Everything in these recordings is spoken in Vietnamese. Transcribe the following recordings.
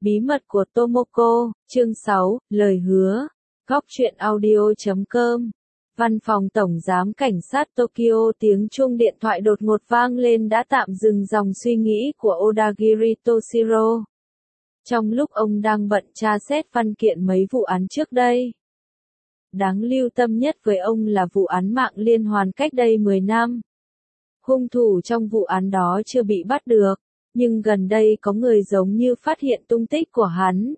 Bí mật của Tomoko, chương 6, lời hứa. Góc truyện audio.com. Văn phòng Tổng giám cảnh sát Tokyo, tiếng chuông điện thoại đột ngột vang lên đã tạm dừng dòng suy nghĩ của Odagiri Toshiro. Trong lúc ông đang bận tra xét văn kiện mấy vụ án trước đây. Đáng lưu tâm nhất với ông là vụ án mạng liên hoàn cách đây 10 năm. Hung thủ trong vụ án đó chưa bị bắt được, nhưng gần đây có người giống như phát hiện tung tích của hắn.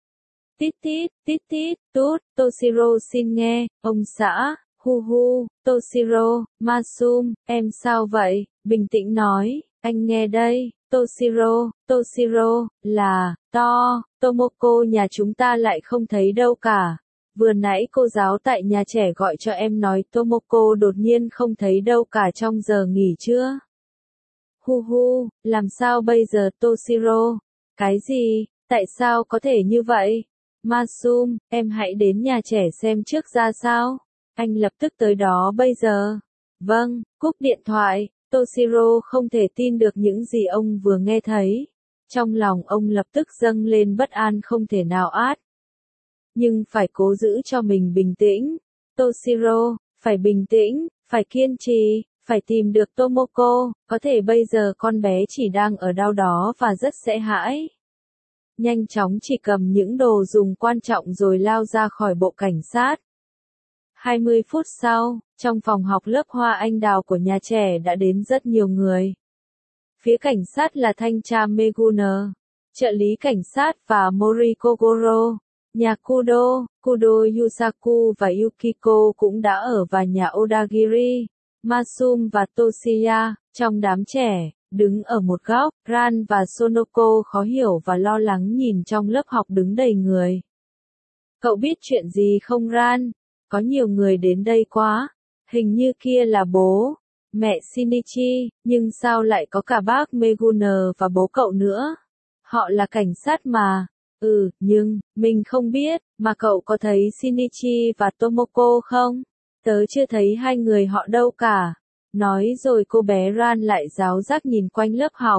Tít tít, tút, Toshiro xin nghe, ông xã, hu hu, Toshiro, Masum, em sao vậy, bình tĩnh nói, anh nghe đây, Toshiro, là, Tomoko nhà chúng ta lại không thấy đâu cả. Vừa nãy cô giáo tại nhà trẻ gọi cho em nói Tomoko đột nhiên không thấy đâu cả trong giờ nghỉ trưa. Hu hu, làm sao bây giờ Toshiro? Cái gì? Tại sao có thể như vậy? Masum, em hãy đến nhà trẻ xem trước ra sao? Anh lập tức tới đó bây giờ. Vâng, cúp điện thoại, Toshiro không thể tin được những gì ông vừa nghe thấy. Trong lòng ông lập tức dâng lên bất an không thể nào át. Nhưng phải cố giữ cho mình bình tĩnh. Toshiro, phải bình tĩnh, phải kiên trì, phải tìm được Tomoko, có thể bây giờ con bé chỉ đang ở đâu đó và rất sợ hãi. Nhanh chóng chỉ cầm những đồ dùng quan trọng rồi lao ra khỏi bộ cảnh sát. 20 phút sau, trong phòng học lớp hoa anh đào của nhà trẻ đã đến rất nhiều người. Phía cảnh sát là thanh tra Megune, trợ lý cảnh sát và Mori Kogoro. Nhà Kudo Yusaku và Yukiko cũng đã ở và nhà Odagiri, Masum và Toshiya, trong đám trẻ, đứng ở một góc, Ran và Sonoko khó hiểu và lo lắng nhìn trong lớp học đứng đầy người. Cậu biết chuyện gì không Ran? Có nhiều người đến đây quá, hình như kia là bố, mẹ Shinichi, nhưng sao lại có cả bác Megune và bố cậu nữa? Họ là cảnh sát mà. Nhưng, mình không biết, mà cậu có thấy Shinichi và Tomoko không? Tớ chưa thấy hai người họ đâu cả. Nói rồi cô bé Ran lại ráo rác nhìn quanh lớp học.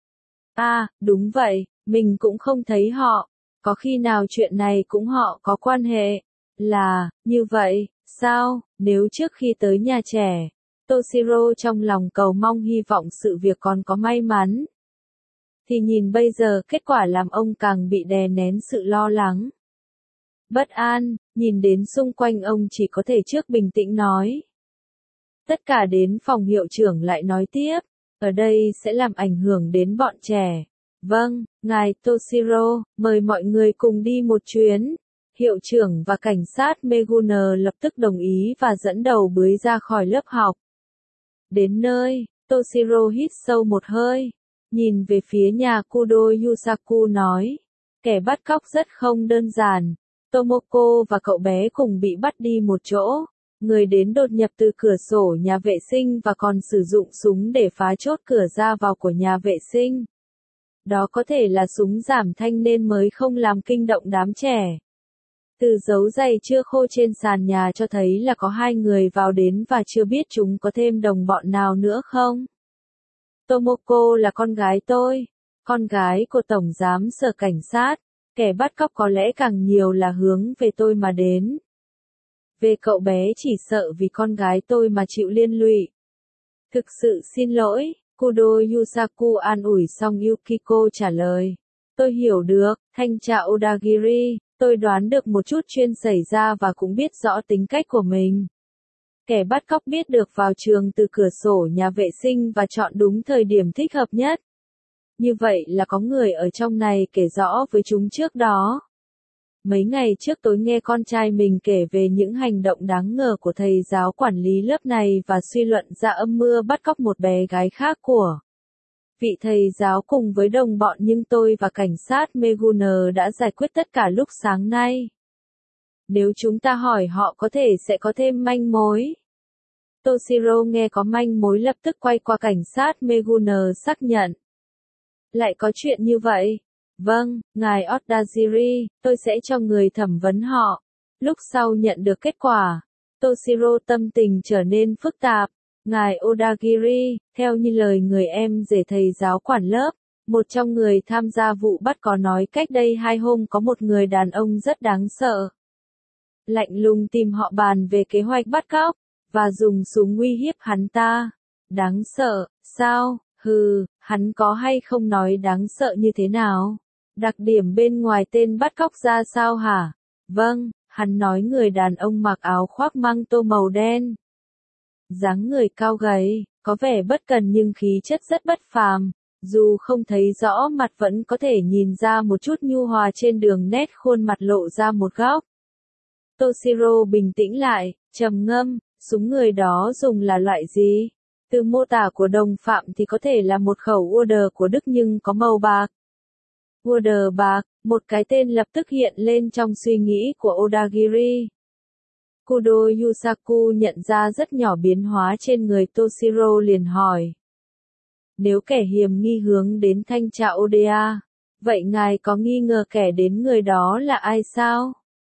Đúng vậy, mình cũng không thấy họ. Có khi nào chuyện này cũng họ có quan hệ? Là, như vậy, sao, nếu trước khi tới nhà trẻ, Toshiro trong lòng cầu mong hy vọng sự việc còn có may mắn. Thì nhìn bây giờ kết quả làm ông càng bị đè nén sự lo lắng. Bất an, nhìn đến xung quanh ông chỉ có thể trước bình tĩnh nói. Tất cả đến phòng hiệu trưởng lại nói tiếp, ở đây sẽ làm ảnh hưởng đến bọn trẻ. Vâng, ngài Toshiro, mời mọi người cùng đi một chuyến. Hiệu trưởng và cảnh sát Megune lập tức đồng ý và dẫn đầu bưới ra khỏi lớp học. Đến nơi, Toshiro hít sâu một hơi. Nhìn về phía nhà Kudo Yusaku nói, kẻ bắt cóc rất không đơn giản. Tomoko và cậu bé cùng bị bắt đi một chỗ. Người đến đột nhập từ cửa sổ nhà vệ sinh và còn sử dụng súng để phá chốt cửa ra vào của nhà vệ sinh. Đó có thể là súng giảm thanh nên mới không làm kinh động đám trẻ. Từ dấu giày chưa khô trên sàn nhà cho thấy là có hai người vào đến và chưa biết chúng có thêm đồng bọn nào nữa không. Tomoko là con gái tôi, con gái của Tổng giám sở cảnh sát, kẻ bắt cóc có lẽ càng nhiều là hướng về tôi mà đến. Về cậu bé chỉ sợ vì con gái tôi mà chịu liên lụy. Thực sự xin lỗi, Kudo Yusaku an ủi xong Yukiko trả lời. Tôi hiểu được, thanh tra Odagiri, tôi đoán được một chút chuyện xảy ra và cũng biết rõ tính cách của mình. Kẻ bắt cóc biết được vào trường từ cửa sổ nhà vệ sinh và chọn đúng thời điểm thích hợp nhất. Như vậy là có người ở trong này kể rõ với chúng trước đó. Mấy ngày trước tôi nghe con trai mình kể về những hành động đáng ngờ của thầy giáo quản lý lớp này và suy luận ra âm mưu bắt cóc một bé gái khác của vị thầy giáo cùng với đồng bọn, nhưng tôi và cảnh sát Megune đã giải quyết tất cả lúc sáng nay. Nếu chúng ta hỏi họ có thể sẽ có thêm manh mối. Toshiro nghe có manh mối lập tức quay qua cảnh sát Megune xác nhận. Lại có chuyện như vậy? Vâng, ngài Odagiri, tôi sẽ cho người thẩm vấn họ. Lúc sau nhận được kết quả, Toshiro tâm tình trở nên phức tạp. Ngài Odagiri, theo như lời người em rể thầy giáo quản lớp, Một trong người tham gia vụ bắt có nói cách đây 2 hôm có một người đàn ông rất đáng sợ. Lạnh lùng tìm họ bàn về kế hoạch bắt cóc, và dùng súng uy hiếp hắn ta. Đáng sợ, sao? Hừ, hắn có hay không nói đáng sợ như thế nào? Đặc điểm bên ngoài tên bắt cóc ra sao hả? Vâng, hắn nói người đàn ông mặc áo khoác măng tô màu đen. Dáng người cao gầy, có vẻ bất cần nhưng khí chất rất bất phàm. Dù không thấy rõ mặt vẫn có thể nhìn ra một chút nhu hòa trên đường nét khuôn mặt lộ ra một góc. Toshiro bình tĩnh lại, trầm ngâm, súng người đó dùng là loại gì? Từ mô tả của đồng phạm thì có thể là một khẩu Warder của Đức nhưng có màu bạc. Warder bạc, một cái tên lập tức hiện lên trong suy nghĩ của Odagiri. Kudo Yusaku nhận ra rất nhỏ biến hóa trên người Toshiro liền hỏi. Nếu kẻ hiểm nghi hướng đến thanh tra Oda, vậy ngài có nghi ngờ kẻ đến người đó là ai sao?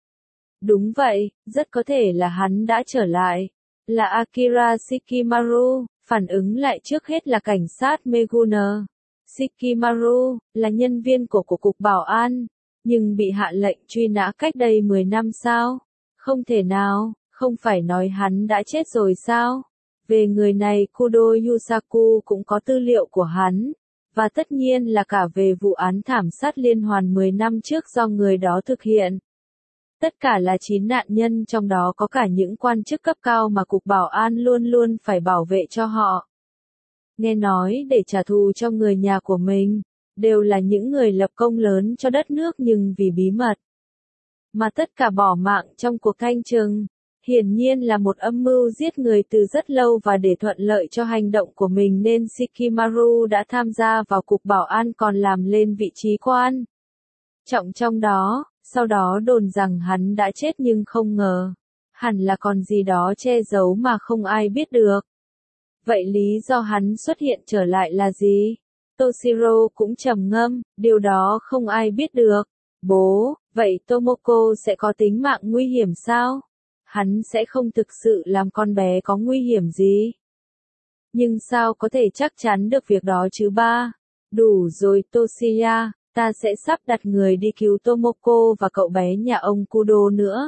Đúng vậy, rất có thể là hắn đã trở lại. Là Akira Shikimaru, phản ứng lại trước hết là cảnh sát Meguna. Shikimaru, là nhân viên của Cục Bảo an, nhưng bị hạ lệnh truy nã cách đây 10 năm sao? Không thể nào, không phải nói hắn đã chết rồi sao? Về người này Kudo Yusaku cũng có tư liệu của hắn, và tất nhiên là cả về vụ án thảm sát liên hoàn 10 năm trước do người đó thực hiện. Tất cả là 9 nạn nhân trong đó có cả những quan chức cấp cao mà Cục Bảo an luôn luôn phải bảo vệ cho họ. Nghe nói để trả thù cho người nhà của mình, đều là những người lập công lớn cho đất nước nhưng vì bí mật. Mà tất cả bỏ mạng trong cuộc thanh trừng, hiển nhiên là một âm mưu giết người từ rất lâu và để thuận lợi cho hành động của mình nên Shikimaru đã tham gia vào Cục Bảo an còn làm lên vị trí quan trọng trong đó, sau đó đồn rằng hắn đã chết nhưng không ngờ. Hẳn là còn gì đó che giấu mà không ai biết được. Vậy lý do hắn xuất hiện trở lại là gì? Toshiro cũng trầm ngâm, điều đó không ai biết được. Bố, vậy Tomoko sẽ có tính mạng nguy hiểm sao? Hắn sẽ không thực sự làm con bé có nguy hiểm gì. Nhưng sao có thể chắc chắn được việc đó chứ ba? Đủ rồi Toshiya, ta sẽ sắp đặt người đi cứu Tomoko và cậu bé nhà ông Kudo nữa.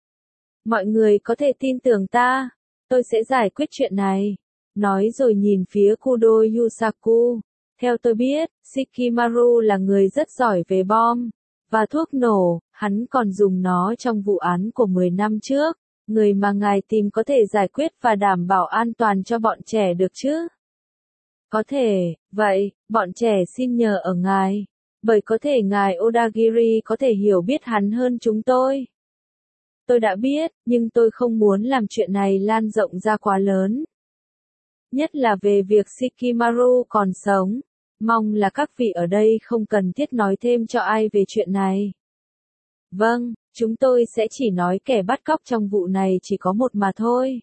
Mọi người có thể tin tưởng ta, tôi sẽ giải quyết chuyện này. Nói rồi nhìn phía Kudo Yusaku. Theo tôi biết, Shikimaru là người rất giỏi về bom và thuốc nổ, hắn còn dùng nó trong vụ án của 10 năm trước. Người mà ngài tìm có thể giải quyết và đảm bảo an toàn cho bọn trẻ được chứ? Có thể, vậy, bọn trẻ xin nhờ ở ngài. Bởi có thể ngài Odagiri có thể hiểu biết hắn hơn chúng tôi. Tôi đã biết, nhưng tôi không muốn làm chuyện này lan rộng ra quá lớn. Nhất là về việc Shikimaru còn sống. Mong là các vị ở đây không cần thiết nói thêm cho ai về chuyện này. Vâng, chúng tôi sẽ chỉ nói kẻ bắt cóc trong vụ này chỉ có một mà thôi.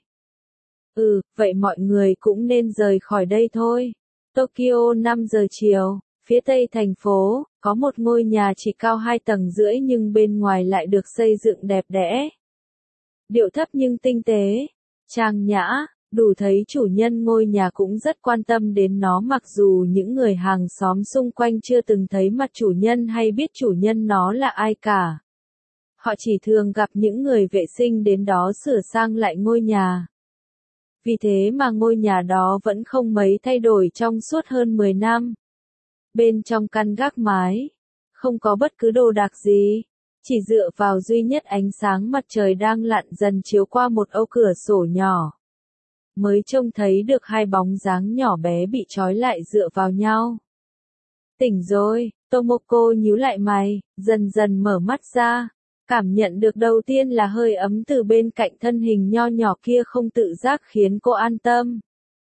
Vậy mọi người cũng nên rời khỏi đây thôi. Tokyo 5 giờ chiều, phía tây thành phố, có một ngôi nhà chỉ cao 2 tầng rưỡi nhưng bên ngoài lại được xây dựng đẹp đẽ. Điệu thấp nhưng tinh tế, trang nhã, đủ thấy chủ nhân ngôi nhà cũng rất quan tâm đến nó mặc dù những người hàng xóm xung quanh chưa từng thấy mặt chủ nhân hay biết chủ nhân nó là ai cả. Họ chỉ thường gặp những người vệ sinh đến đó sửa sang lại ngôi nhà. Vì thế mà ngôi nhà đó vẫn không mấy thay đổi trong suốt hơn 10 năm. Bên trong căn gác mái, không có bất cứ đồ đạc gì, chỉ dựa vào duy nhất ánh sáng mặt trời đang lặn dần chiếu qua một ô cửa sổ nhỏ. Mới trông thấy được hai bóng dáng nhỏ bé bị trói lại dựa vào nhau. Tỉnh rồi, Tomoko nhíu lại mày, dần dần mở mắt ra. Cảm nhận được đầu tiên là hơi ấm từ bên cạnh thân hình nho nhỏ kia không tự giác khiến cô an tâm.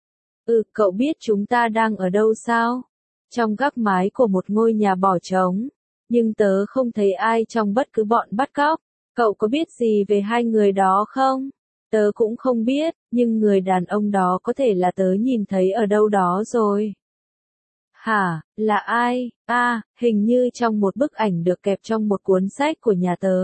Cậu biết chúng ta đang ở đâu sao? Trong gác mái của một ngôi nhà bỏ trống. Nhưng tớ không thấy ai trong bất cứ bọn bắt cóc. Cậu có biết gì về hai người đó không? Tớ cũng không biết, nhưng người đàn ông đó có thể là tớ nhìn thấy ở đâu đó rồi. Hả, là ai? Hình như trong một bức ảnh được kẹp trong một cuốn sách của nhà tớ.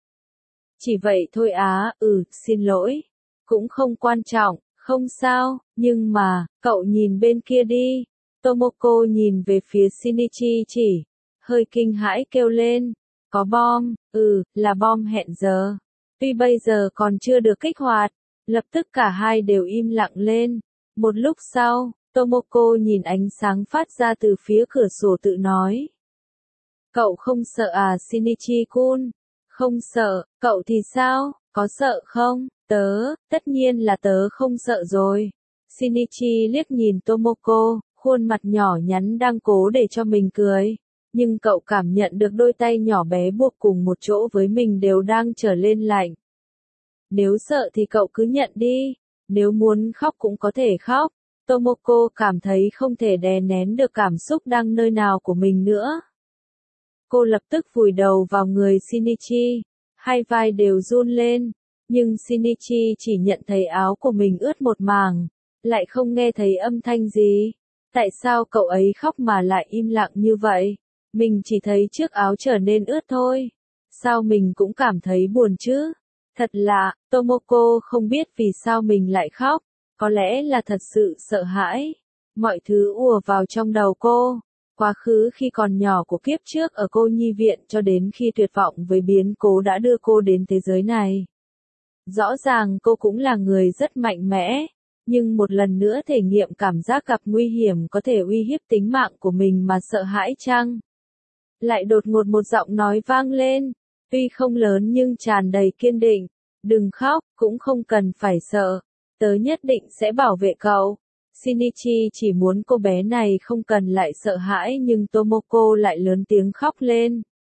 Chỉ vậy thôi xin lỗi. Cũng không quan trọng, không sao, nhưng mà, cậu nhìn bên kia đi. Tomoko nhìn về phía Shinichi chỉ, hơi kinh hãi kêu lên, có bom, là bom hẹn giờ. Tuy bây giờ còn chưa được kích hoạt, lập tức cả hai đều im lặng lên. Một lúc sau, Tomoko nhìn ánh sáng phát ra từ phía cửa sổ tự nói. Cậu không sợ à Shinichi-kun? Không sợ, cậu thì sao, có sợ không? Tất nhiên là tớ không sợ rồi. Shinichi liếc nhìn Tomoko, khuôn mặt nhỏ nhắn đang cố để cho mình cười. Nhưng cậu cảm nhận được đôi tay nhỏ bé buộc cùng một chỗ với mình đều đang trở lên lạnh. Nếu sợ thì cậu cứ nhận đi, nếu muốn khóc cũng có thể khóc. Tomoko cảm thấy không thể đè nén được cảm xúc đang nơi nào của mình nữa. Cô lập tức vùi đầu vào người Shinichi, hai vai đều run lên, nhưng Shinichi chỉ nhận thấy áo của mình ướt một mảng, lại không nghe thấy âm thanh gì. Tại sao cậu ấy khóc mà lại im lặng như vậy? Mình chỉ thấy chiếc áo trở nên ướt thôi. Sao mình cũng cảm thấy buồn chứ? Thật lạ, Tomoko không biết vì sao mình lại khóc, có lẽ là thật sự sợ hãi. Mọi thứ ùa vào trong đầu cô. Quá khứ khi còn nhỏ của kiếp trước ở cô nhi viện cho đến khi tuyệt vọng với biến cố đã đưa cô đến thế giới này. Rõ ràng cô cũng là người rất mạnh mẽ, nhưng một lần nữa thể nghiệm cảm giác gặp nguy hiểm có thể uy hiếp tính mạng của mình mà sợ hãi chăng? Lại đột ngột một giọng nói vang lên, tuy không lớn nhưng tràn đầy kiên định. Đừng khóc, cũng không cần phải sợ. Tớ nhất định sẽ bảo vệ cậu. Shinichi chỉ muốn cô bé này không cần lại sợ hãi nhưng Tomoko lại lớn tiếng khóc lên.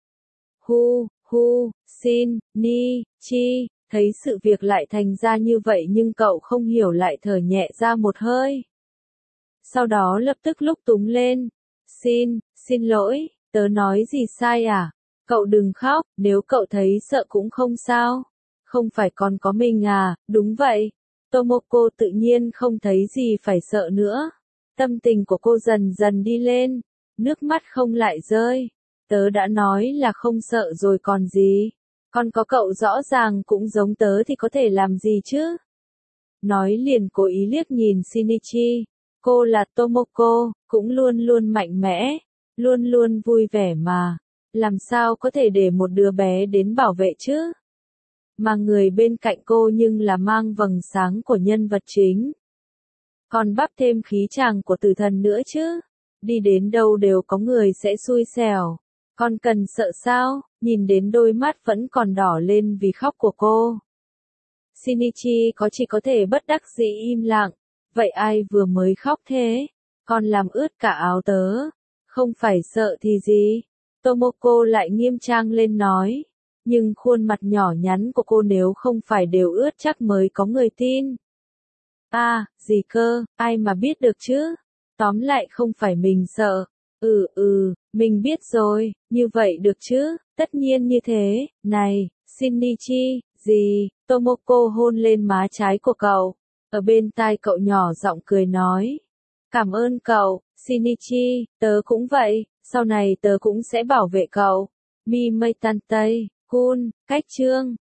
Shinichi, thấy sự việc lại thành ra như vậy nhưng cậu không hiểu lại thở nhẹ ra một hơi. Sau đó lập tức lúc túng lên. Xin lỗi, tớ nói gì sai à? Cậu đừng khóc, nếu cậu thấy sợ cũng không sao. Không phải còn có mình à, đúng vậy. Tomoko tự nhiên không thấy gì phải sợ nữa. Tâm tình của cô dần dần đi lên, nước mắt không lại rơi. Tớ đã nói là không sợ rồi còn gì. Còn có cậu rõ ràng cũng giống tớ thì có thể làm gì chứ? Nói liền cố ý liếc nhìn Shinichi. Cô là Tomoko, cũng luôn luôn mạnh mẽ, luôn luôn vui vẻ mà. Làm sao có thể để một đứa bé đến bảo vệ chứ? Mà người bên cạnh cô nhưng là mang vầng sáng của nhân vật chính. Còn bắp thêm khí chàng của tử thần nữa chứ. Đi đến đâu đều có người sẽ xui xẻo. Còn cần sợ sao, nhìn đến đôi mắt vẫn còn đỏ lên vì khóc của cô. Shinichi chỉ có thể bất đắc dĩ im lặng. Vậy ai vừa mới khóc thế? Còn làm ướt cả áo tớ. Không phải sợ thì gì? Tomoko lại nghiêm trang lên nói. Nhưng khuôn mặt nhỏ nhắn của cô nếu không phải đều ướt chắc mới có người tin. Gì cơ, ai mà biết được chứ? Tóm lại không phải mình sợ. Mình biết rồi, như vậy được chứ, tất nhiên như thế. Này, Shinichi, gì? Tomoko hôn lên má trái của cậu. Ở bên tai cậu nhỏ giọng cười nói. Cảm ơn cậu, Shinichi, tớ cũng vậy, sau này tớ cũng sẽ bảo vệ cậu. Mi mây tan tây, kun, cách chương.